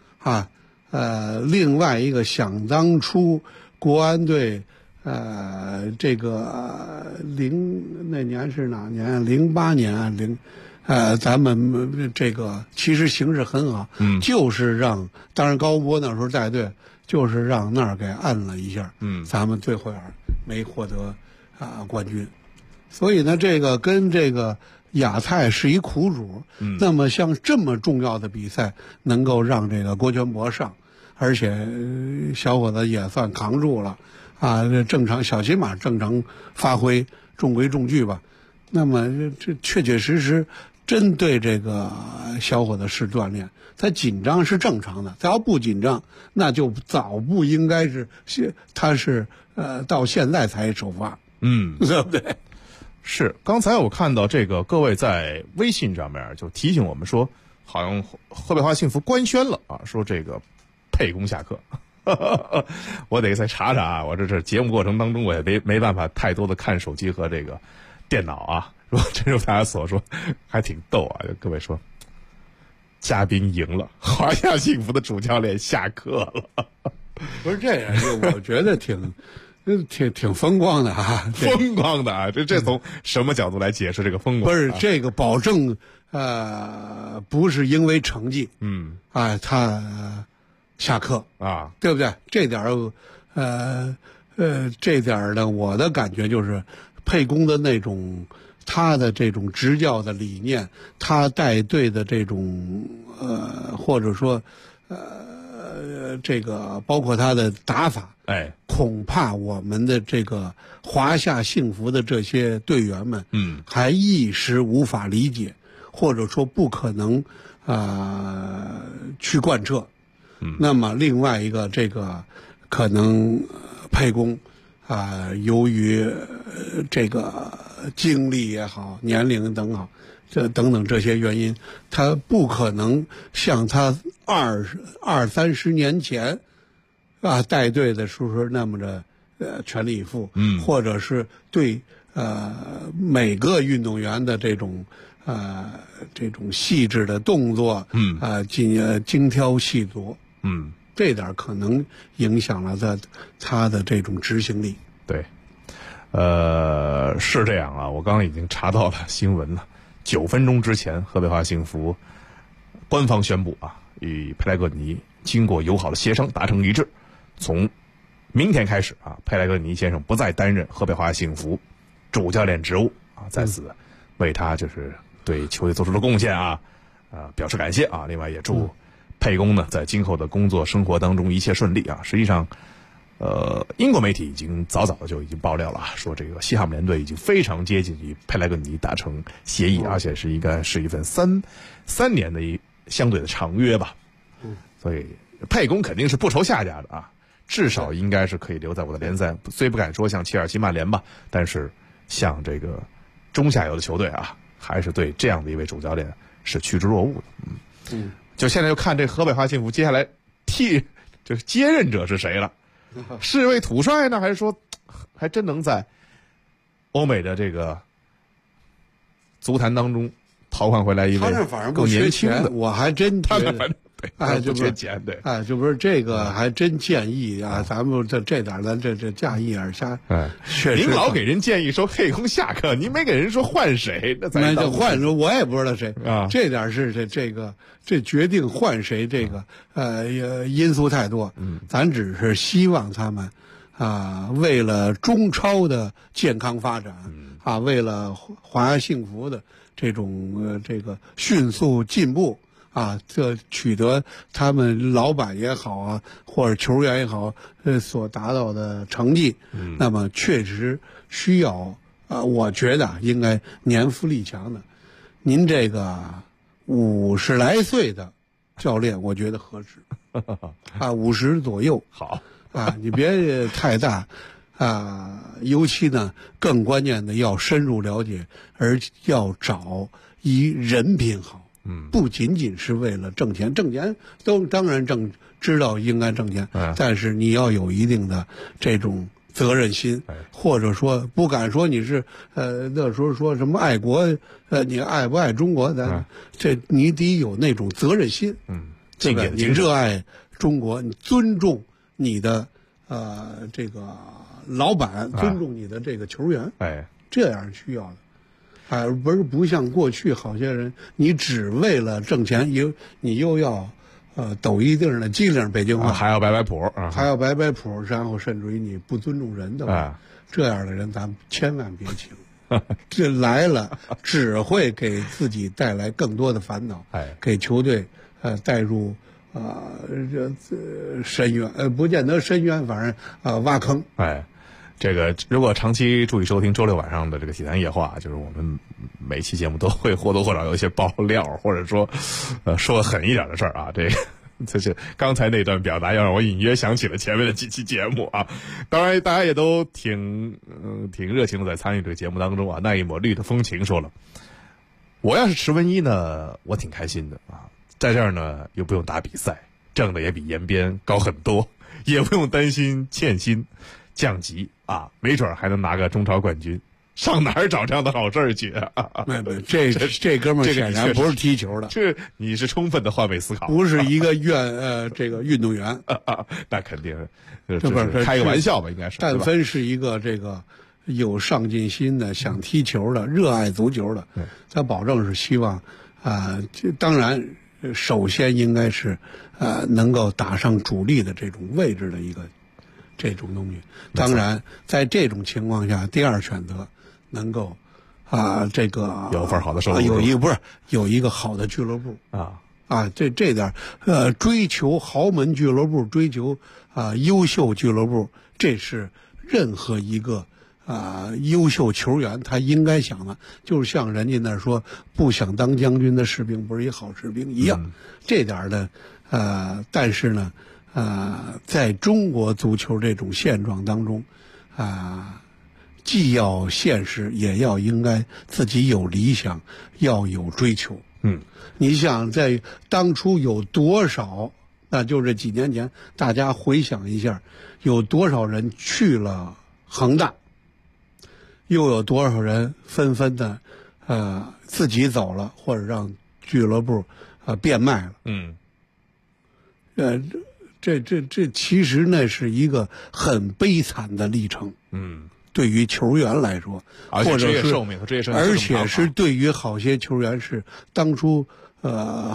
E: 另外一个想当初。国安队，这个那年是哪年？08年咱们这个其实形势很好，就是当然高波那时候带队，就是让那儿给按了一下，咱们最后没获得冠军，所以呢，这个跟这个亚太是一苦主。那么像这么重要的比赛，能够让这个郭全博上。而且小伙子也算扛住了正常起码正常发挥，中规中矩吧。那么这确确实实针对这个小伙子是锻炼，他紧张是正常的，他要不紧张，那就早不应该他是到现在才首发，对不对？
D: 是，刚才我看到这个各位在微信上面就提醒我们说，好像河北华幸福官宣了啊，说这个。沛公下课，我得再查查啊！我这节目过程当中，我也没办法太多的看手机和这个电脑啊。如果真如大家所说，还挺逗啊！各位说，嘉宾赢了，华夏幸福的主教练下课了，
E: 不是这样，我觉得挺风光的啊，
D: 风光的啊！这从什么角度来解释这个风光？
E: 不是这个保证不是因为成绩，他。下课
D: 啊，
E: 对不对？这点呢，我的感觉就是，沛公的那种他的这种执教的理念，他带队的这种或者说这个包括他的打法，恐怕我们的这个华夏幸福的这些队员们，还一时无法理解，或者说不可能去贯彻。那么另外一个这个可能沛公由于这个经历也好，年龄等好，等等这些原因，他不可能像他20-30年前带队的时候那么的全力以赴，或者是对每个运动员的这种细致的动作，精挑细琢。这点可能影响了他的这种执行力。
D: 对，是这样啊。我刚刚已经查到了新闻了，9分钟之前，河北华幸福官方宣布与佩莱格尼经过友好的协商达成一致，从明天开始佩莱格尼先生不再担任河北华幸福主教练职务在此为他就是对球队做出了贡献啊，表示感谢啊。另外也祝沛公呢在今后的工作生活当中一切顺利啊。实际上，英国媒体已经早的就已经爆料了，说这个西汉姆联队已经非常接近与佩莱格尼达成协议，而且是一份三年的相对的长约吧。所以沛公肯定是不愁下家的啊，至少应该是可以留在我的联赛。虽不敢说像切尔西、曼联吧，但是像这个中下游的球队啊，还是对这样的一位主教练是趋之若鹜的。就现在就看这河北华幸福接下来就是接任者是谁了。是一位土帅呢，还是说还真能在欧美的这个足坛当中淘换回来一位更年轻的？
E: 我还真觉得
D: 不缺钱，对，
E: 就不是这个，还真建议啊，咱们这点咱这架一耳瞎。
D: 您老给人建议说沛公下课，您没给人说换谁，那咱
E: 就换，我也不知道谁啊。这点是这决定换谁，这个因素太多。咱只是希望他们为了中超的健康发展为了华夏幸福的这种这个迅速进步。这取得他们老板也好啊，或者球员也好，所达到的成绩，那么确实需要我觉得应该年富力强的。您这个50来岁的教练，我觉得合适50左右
D: 好
E: 你别太大尤其呢，更关键的要深入了解，而要找一人品好。不仅仅是为了挣钱都当然知道应该挣钱，但是你要有一定的这种责任心，或者说不敢说你是那时候说什么爱国，你爱不爱中国？这你得有那种责任心，对吧？你热爱中国，你尊重你的这个老板，尊重你的这个球员，这样需要的。而不像过去好些人，你只为了挣钱，你又要抖一定的机灵，北京话
D: 还要摆谱，
E: 还要摆谱，然后甚至于你不尊重人的话，这样的人咱们千万别请。这来了只会给自己带来更多的烦恼，给球队带入深渊，不见得深渊，反正挖坑。
D: 这个如果长期注意收听周六晚上的这个体坛夜话，就是我们每期节目都会或多或少有一些爆料，或者说说狠一点的事儿啊。这是刚才那段表达，要让我隐约想起了前面的几期节目啊。当然，大家也都挺热情的在参与这个节目当中啊。那一抹绿的风情说了，我要是池文一呢，我挺开心的啊，在这儿呢又不用打比赛，挣的也比延边高很多，也不用担心欠薪降级没准还能拿个中超冠军，上哪儿找这样的好事儿去
E: 这哥们儿显然不是踢球的，
D: 这你是充分的换位思考，
E: 不是一个这个运动员
D: 那肯定这不是开个玩笑吧？应该是，
E: 但凡是一个这个有上进心的、想踢球的、热爱足球的，他保证是希望当然首先应该是能够打上主力的这种位置的一个这种东西。当然在这种情况下，第二选择能够这个
D: 有份好的收入，
E: 有一个好的俱乐部这点追求豪门俱乐部，追求优秀俱乐部，这是任何一个优秀球员他应该想的，就是像人家那说不想当将军的士兵不是一好士兵一样。这点的但是呢在中国足球这种现状当中既要现实，也要应该自己有理想，要有追求。你想在当初有多少，那就这几年前大家回想一下，有多少人去了恒大，又有多少人纷纷的自己走了，或者让俱乐部变卖了。这其实那是一个很悲惨的历程。对于球员来说，或者是职业寿命和职业生涯，而且是对于好些球员是当初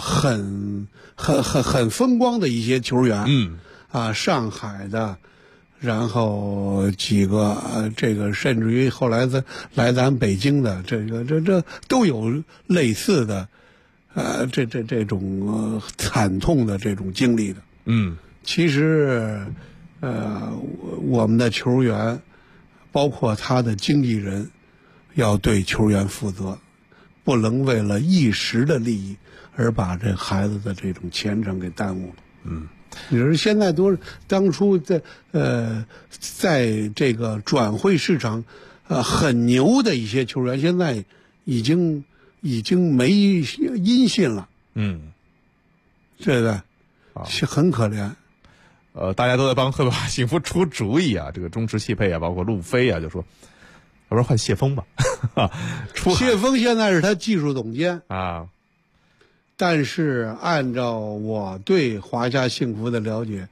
E: 很风光的一些球员。上海的然后几个这个甚至于后来来咱北京的这都有类似的这种惨痛的这种经历的。其实我们的球员包括他的经纪人要对球员负责，不能为了一时的利益而把这孩子的这种前程给耽误了。你说现在都是当初在这个转会市场很牛的一些球员，现在已经没音信了。这个很可怜。
D: 大家都在帮赫巴幸福出主意啊，这个中驰汽配啊，包括路飞啊，就说要不然换谢峰吧。
E: 谢峰现在是他技术总监
D: 啊。
E: 但是按照我对华夏幸福的了解，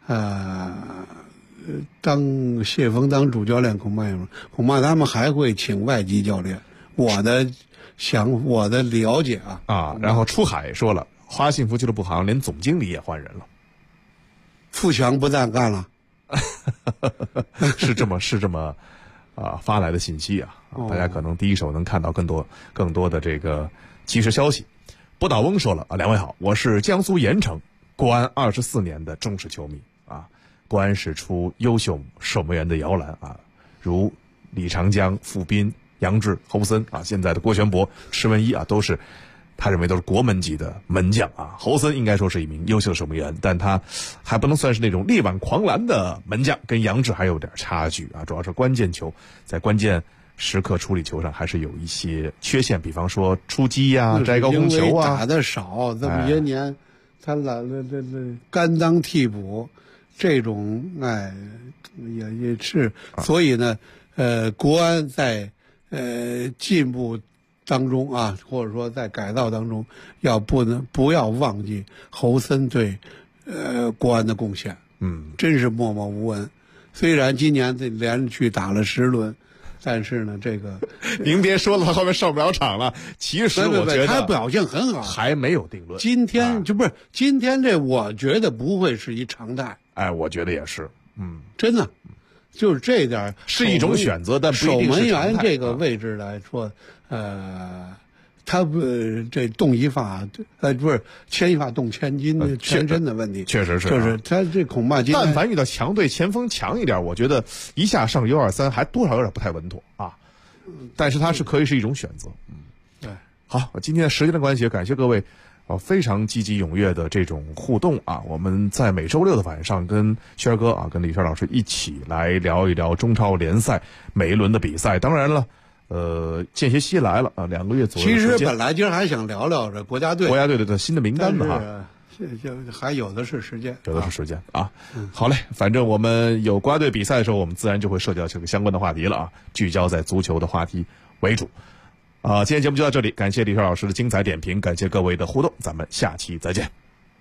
E: 当谢峰当主教练恐怕他们还会请外籍教练。我的了解啊。
D: 然后出海说了，华夏幸福俱乐部好像连总经理也换人了，
E: 富强不再干了。
D: 是这么发来的信息啊，大家可能第一手能看到更多的这个及时消息。不倒翁说了两位好，我是江苏盐城国安24年的忠实球迷啊。国安是出优秀守门员的摇篮啊，如李长江、傅斌、杨志、侯森啊，现在的郭全博、施文一啊，都是他认为都是国门级的门将啊。侯森应该说是一名优秀的守门员，但他还不能算是那种力挽狂澜的门将，跟杨志还有点差距啊。主要是关键球在关键时刻处理球上还是有一些缺陷，比方说出击呀、摘高空球啊，
E: 打得少，这么些年，他甘当替补，这种也是，所以呢，国安在进步当中啊，或者说在改造当中，不要忘记侯森对国安的贡献，真是默默无闻。虽然今年连续打了10轮。但是呢，这个
D: 您别说了，他后面上不了场了。其实我觉得
E: 他表现很好，
D: 还没有定论。
E: 今天今天这，我觉得不会是一常态。
D: 我觉得也是，
E: 真的，就是这点
D: 是一种选择，但不一定是
E: 守门员这个位置来说，他这动一发，不是牵一发动千斤的全身的问题，
D: 确实是，
E: 就是他这恐怕
D: 但凡遇到强队，前锋强一点，我觉得一下上1-2-3还多少有点不太稳妥啊。但是他是可以是一种选择。
E: 对，
D: 好，今天的时间的关系，感谢各位非常积极踊跃的这种互动啊。我们在每周6的晚上跟轩儿哥啊，跟李轩老师一起来聊一聊中超联赛每一轮的比赛。当然了。间歇期来了啊，2个月左右。
E: 其实本来今儿还想聊聊这国家队
D: 的新的名单呢哈，
E: 还有的是时间，
D: 啊。好嘞，反正我们有国家队比赛的时候，我们自然就会涉及到这个相关的话题了啊，聚焦在足球的话题为主。今天节目就到这里，感谢李轩老师的精彩点评，感谢各位的互动，咱们下期再见。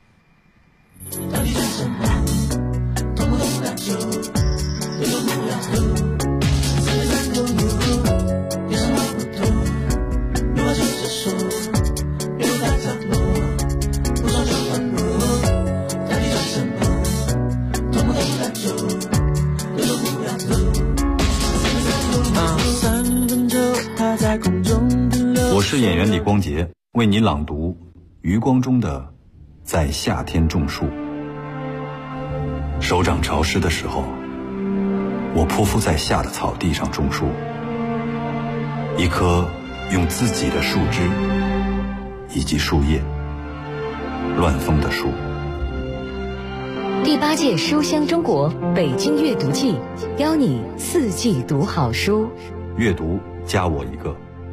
I: 我是演员李光洁，为你朗读余光中的《在夏天种树》。手掌潮湿的时候，我匍匐在夏的草地上种树，一棵用自己的树枝以及树叶乱丰的树。
B: 第8届书香中国北京阅读季，邀你4季读好书。
I: 阅读加我一个。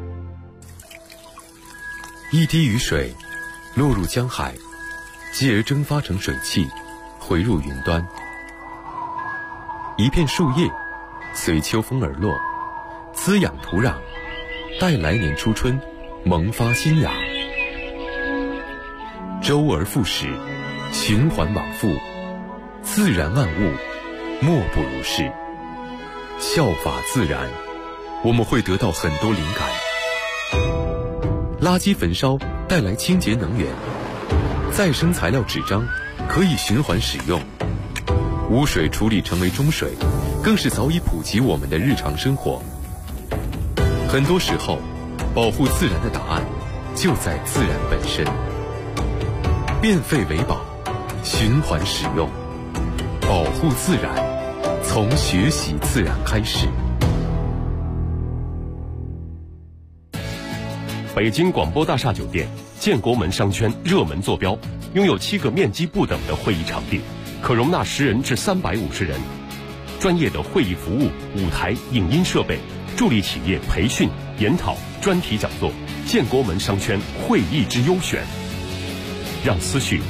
F: 一滴雨水落入江海，继而蒸发成水汽，回入云端。一片树叶随秋风而落，滋养土壤，待来年初春萌发新芽。周而复始，循环往复，自然万物莫不如是。效法自然，我们会得到很多灵感。垃圾焚烧带来清洁能源，再生材料纸张可以循环使用， 污水处理成为中水，更是早已普及我们的日常生活。很多时候，保护自然的答案就在自然本身。变废为宝，循环使用，保护自然，从学习自然开始。
J: 北京广播大厦酒店建国门商圈热门坐标，拥有7个面积不等的会议场地，可容纳10人至350人。专业的会议服务、舞台、影音设备，助力企业培训、研讨、专题讲座。建国门商圈会议之优选，让思绪